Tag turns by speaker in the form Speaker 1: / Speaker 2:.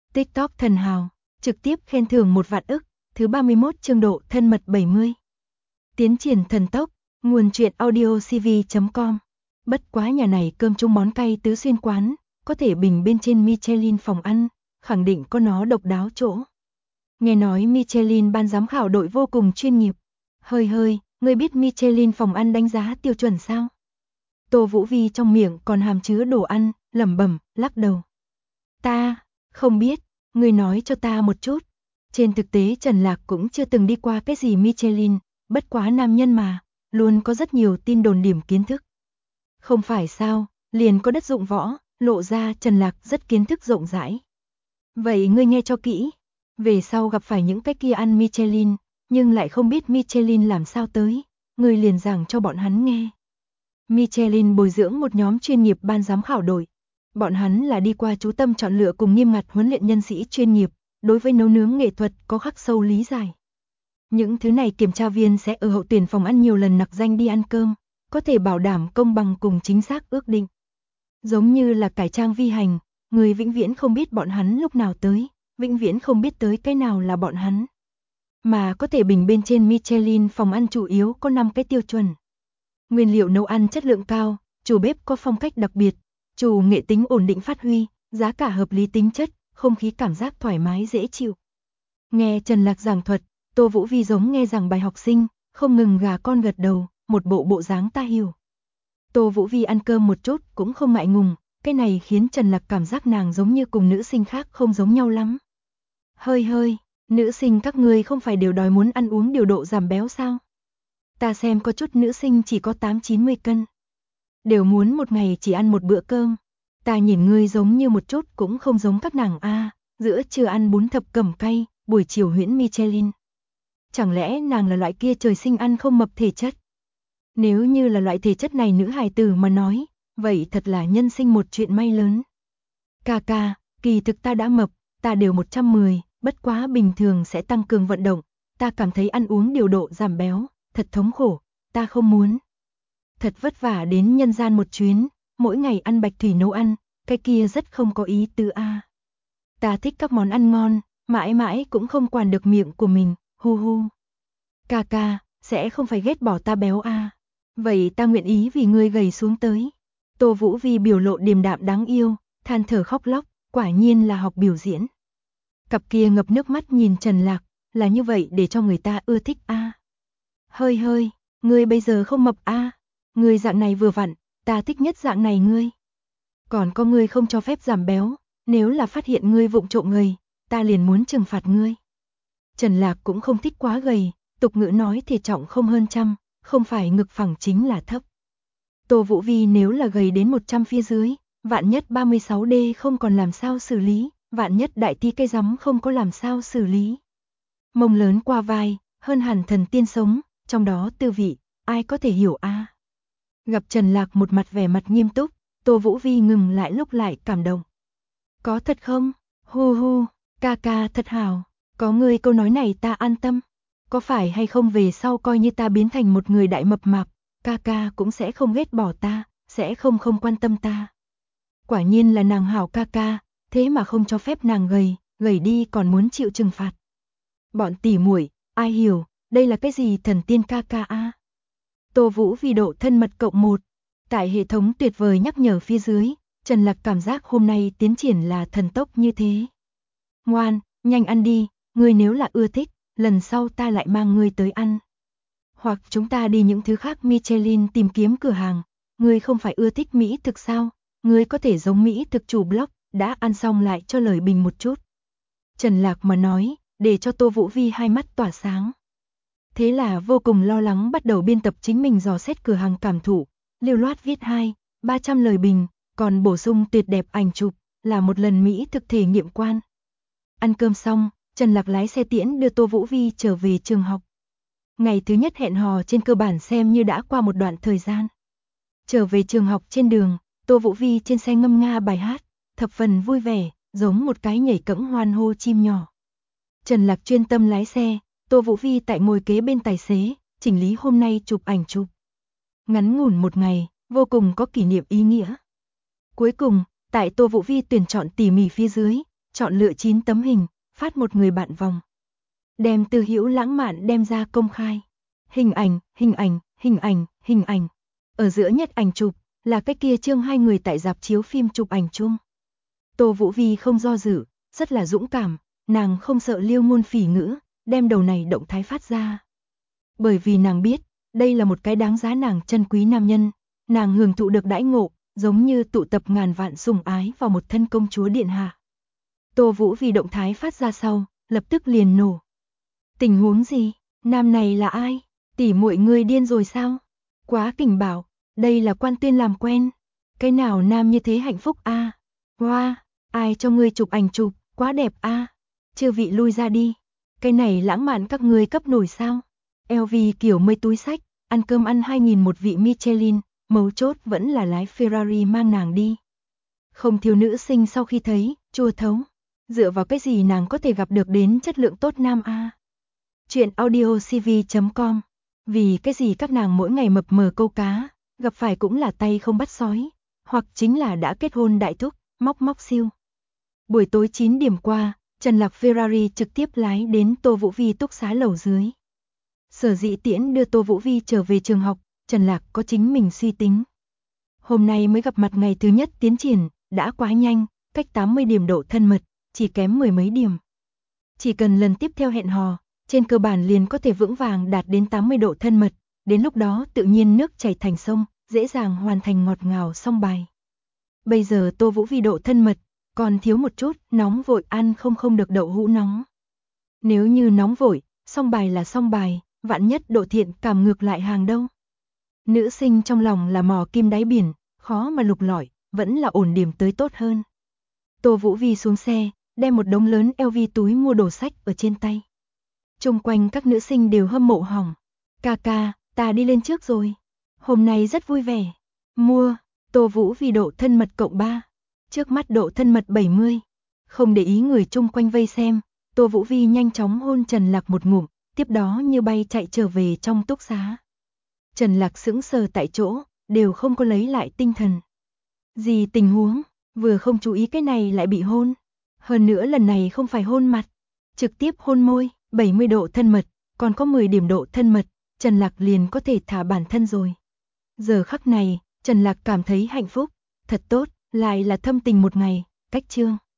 Speaker 1: TikTok thần hào, trực tiếp khen thưởng 1 vạn ức, thứ 31 chương độ thân mật 70. Tiến triển thần tốc, nguồn truyện audiocv.com. Bất quá nhà này cơm chung món cay tứ xuyên quán, có thể bình bên trên Michelin phòng ăn, khẳng định có nó độc đáo chỗ. Nghe nói Michelin ban giám khảo đội vô cùng chuyên nghiệp. Hơi, ngươi biết Michelin phòng ăn đánh giá tiêu chuẩn sao? Tô Vũ Vi trong miệng còn hàm chứa đồ ăn, lẩm bẩm, lắc đầu. Ta, không biết, ngươi nói cho ta một chút. Trên thực tế Trần Lạc cũng chưa từng đi qua cái gì Michelin, bất quá nam nhân mà, luôn có rất nhiều tin đồn điểm kiến thức. Không phải sao, liền có đất dụng võ, lộ ra Trần Lạc rất kiến thức rộng rãi. Vậy ngươi nghe cho kỹ, về sau gặp phải những cái kia ăn Michelin, nhưng lại không biết Michelin làm sao tới, ngươi liền giảng cho bọn hắn nghe. Michelin bồi dưỡng một nhóm chuyên nghiệp ban giám khảo đội. Bọn hắn là đi qua chú tâm chọn lựa cùng nghiêm ngặt huấn luyện nhân sĩ chuyên nghiệp, đối với nấu nướng nghệ thuật có khắc sâu lý giải. Những thứ này kiểm tra viên sẽ ở hậu tuyển phòng ăn nhiều lần nặc danh đi ăn cơm, có thể bảo đảm công bằng cùng chính xác ước định. Giống như là cải trang vi hành, người vĩnh viễn không biết bọn hắn lúc nào tới, vĩnh viễn không biết tới cái nào là bọn hắn. Mà có thể bình bên trên Michelin phòng ăn chủ yếu có 5 cái tiêu chuẩn. Nguyên liệu nấu ăn chất lượng cao, chủ bếp có phong cách đặc biệt, chủ nghệ tính ổn định phát huy, giá cả hợp lý tính chất, không khí cảm giác thoải mái dễ chịu. Nghe Trần Lạc giảng thuật, Tô Vũ Vi giống nghe giảng bài học sinh, không ngừng gà con gật đầu, một bộ dáng ta hiểu. Tô Vũ Vi ăn cơm một chút cũng không ngại ngùng, cái này khiến Trần Lạc cảm giác nàng giống như cùng nữ sinh khác không giống nhau lắm. Hơi, nữ sinh các ngươi không phải đều đòi muốn ăn uống điều độ giảm béo sao? Ta xem có chút nữ sinh chỉ có 8-90 cân. Đều muốn một ngày chỉ ăn một bữa cơm. Ta nhìn ngươi giống như một chút cũng không giống các nàng a, giữa trưa ăn bún thập cẩm cay, buổi chiều huyễn Michelin. Chẳng lẽ nàng là loại kia trời sinh ăn không mập thể chất? Nếu như là loại thể chất này nữ hài tử mà nói, vậy thật là nhân sinh một chuyện may lớn. Ca, kỳ thực ta đã mập, ta đều 110, bất quá bình thường sẽ tăng cường vận động, ta cảm thấy ăn uống điều độ giảm béo, thật thống khổ, ta không muốn. Thật vất vả đến nhân gian một chuyến, mỗi ngày ăn bạch thủy nấu ăn, cái kia rất không có ý tứ a. Ta thích các món ăn ngon, mãi mãi cũng không quản được miệng của mình, hu. Ca, sẽ không phải ghét bỏ ta béo a. Vậy ta nguyện ý vì ngươi gầy xuống tới. Tô Vũ Vi biểu lộ điềm đạm đáng yêu, than thở khóc lóc, quả nhiên là học biểu diễn. Cặp kia ngập nước mắt nhìn Trần Lạc, là như vậy để cho người ta ưa thích a. Hơi, ngươi bây giờ không mập a. Ngươi dạng này vừa vặn, ta thích nhất dạng này ngươi. Còn có ngươi không cho phép giảm béo, nếu là phát hiện ngươi vụng trộm gầy, ta liền muốn trừng phạt ngươi. Trần Lạc cũng không thích quá gầy, tục ngữ nói thể trọng không hơn trăm, không phải ngực phẳng chính là thấp. Tô Vũ Vi nếu là gầy đến 100 phía dưới, vạn nhất 36D không còn làm sao xử lý, vạn nhất đại ti cây rắm không có làm sao xử lý. Mông lớn qua vai, hơn hẳn thần tiên sống, trong đó tư vị, ai có thể hiểu a? Gặp Trần Lạc một mặt vẻ mặt nghiêm túc, Tô Vũ Vi ngừng lại lúc lại cảm động. Có thật không? Hu, ca thật hảo, có ngươi câu nói này ta an tâm. Có phải hay không về sau coi như ta biến thành một người đại mập mạp, ca cũng sẽ không ghét bỏ ta, sẽ không quan tâm ta. Quả nhiên là nàng hảo ca, thế mà không cho phép nàng gầy đi còn muốn chịu trừng phạt. Bọn tỉ muội, ai hiểu, đây là cái gì thần tiên ca a? Tô Vũ Vi độ thân mật cộng 1. Tại hệ thống tuyệt vời nhắc nhở phía dưới, Trần Lạc cảm giác hôm nay tiến triển là thần tốc như thế. Ngoan, nhanh ăn đi, ngươi nếu là ưa thích, lần sau ta lại mang ngươi tới ăn. Hoặc chúng ta đi những thứ khác Michelin tìm kiếm cửa hàng, ngươi không phải ưa thích mỹ thực sao? Ngươi có thể giống mỹ thực chủ blog, đã ăn xong lại cho lời bình một chút. Trần Lạc mà nói, để cho Tô Vũ Vi hai mắt tỏa sáng. Thế là vô cùng lo lắng bắt đầu biên tập chính mình dò xét cửa hàng cảm thụ, lưu loát viết 200-300 lời bình, còn bổ sung tuyệt đẹp ảnh chụp, là một lần mỹ thực thể nghiệm quan. Ăn cơm xong, Trần Lạc lái xe tiễn đưa Tô Vũ Vi trở về trường học. Ngày thứ nhất hẹn hò trên cơ bản xem như đã qua một đoạn thời gian. Trở về trường học trên đường, Tô Vũ Vi trên xe ngâm nga bài hát, thập phần vui vẻ, giống một cái nhảy cẫng hoan hô chim nhỏ. Trần Lạc chuyên tâm lái xe, Tô Vũ Vi tại ngồi kế bên tài xế, chỉnh lý hôm nay chụp ảnh chụp. Ngắn ngủn một ngày, vô cùng có kỷ niệm ý nghĩa. Cuối cùng, tại Tô Vũ Vi tuyển chọn tỉ mỉ phía dưới, chọn lựa 9 tấm hình, phát một người bạn vòng. Đem Từ Hữu lãng mạn đem ra công khai. Hình ảnh, hình ảnh, hình ảnh, hình ảnh. Ở giữa nhất ảnh chụp là cái kia Trương hai người tại rạp chiếu phim chụp ảnh chung. Tô Vũ Vi không do dự, rất là dũng cảm, nàng không sợ Liêu Ngôn Phỉ ngữ, đem đầu này động thái phát ra. Bởi vì nàng biết, đây là một cái đáng giá nàng trân quý nam nhân, nàng hưởng thụ được đãi ngộ, giống như tụ tập ngàn vạn sủng ái vào một thân công chúa điện hạ. Tô Vũ Vi động thái phát ra sau, lập tức liền nổ. Tình huống gì? Nam này là ai? Tỷ muội ngươi điên rồi sao? Quá kình bảo, đây là Quan Tuyên làm quen. Cái nào nam như thế hạnh phúc a? Hoa, ai cho ngươi chụp ảnh chụp, quá đẹp a. Chư vị lui ra đi. Cái này lãng mạn các ngươi cấp nổi sao? LV kiểu mây túi sách, ăn cơm ăn 2000 một vị Michelin, mấu chốt vẫn là lái Ferrari mang nàng đi. Không thiếu nữ sinh sau khi thấy, chua thấu. Dựa vào cái gì nàng có thể gặp được đến chất lượng tốt nam a? Chuyện audiocv.com. Vì cái gì các nàng mỗi ngày mập mờ câu cá, gặp phải cũng là tay không bắt sói, hoặc chính là đã kết hôn đại thúc, móc móc siêu. Buổi tối 9 điểm qua, Trần Lạc Ferrari trực tiếp lái đến Tô Vũ Vi túc xá lầu dưới. Sở Dĩ Tiễn đưa Tô Vũ Vi trở về trường học, Trần Lạc có chính mình suy tính. Hôm nay mới gặp mặt ngày thứ nhất tiến triển, đã quá nhanh, cách 80 điểm độ thân mật, chỉ kém 10 mấy điểm. Chỉ cần lần tiếp theo hẹn hò, trên cơ bản liền có thể vững vàng đạt đến 80 độ thân mật, đến lúc đó tự nhiên nước chảy thành sông, dễ dàng hoàn thành ngọt ngào song bài. Bây giờ Tô Vũ Vi độ thân mật, còn thiếu một chút, nóng vội ăn không được đậu hũ nóng. Nếu như nóng vội, song bài là song bài, vạn nhất độ thiện cảm ngược lại hàng đâu. Nữ sinh trong lòng là mò kim đáy biển, khó mà lục lọi, vẫn là ổn điểm tới tốt hơn. Tô Vũ Vi xuống xe, đem một đống lớn LV túi mua đồ sách ở trên tay. Chung quanh các nữ sinh đều hâm mộ hỏng. Ca ca, ta đi lên trước rồi. Hôm nay rất vui vẻ. Mua, Tô Vũ Vi độ thân mật cộng 3. Trước mắt độ thân mật 70. Không để ý người chung quanh vây xem, Tô Vũ Vi nhanh chóng hôn Trần Lạc một ngụm, tiếp đó như bay chạy trở về trong túc xá. Trần Lạc sững sờ tại chỗ, đều không có lấy lại tinh thần. Gì tình huống, vừa không chú ý cái này lại bị hôn. Hơn nữa lần này không phải hôn mặt, trực tiếp hôn môi, 70 độ thân mật, còn có 10 điểm độ thân mật, Trần Lạc liền có thể thả bản thân rồi. Giờ khắc này, Trần Lạc cảm thấy hạnh phúc, thật tốt, lại là thâm tình một ngày, cách chương.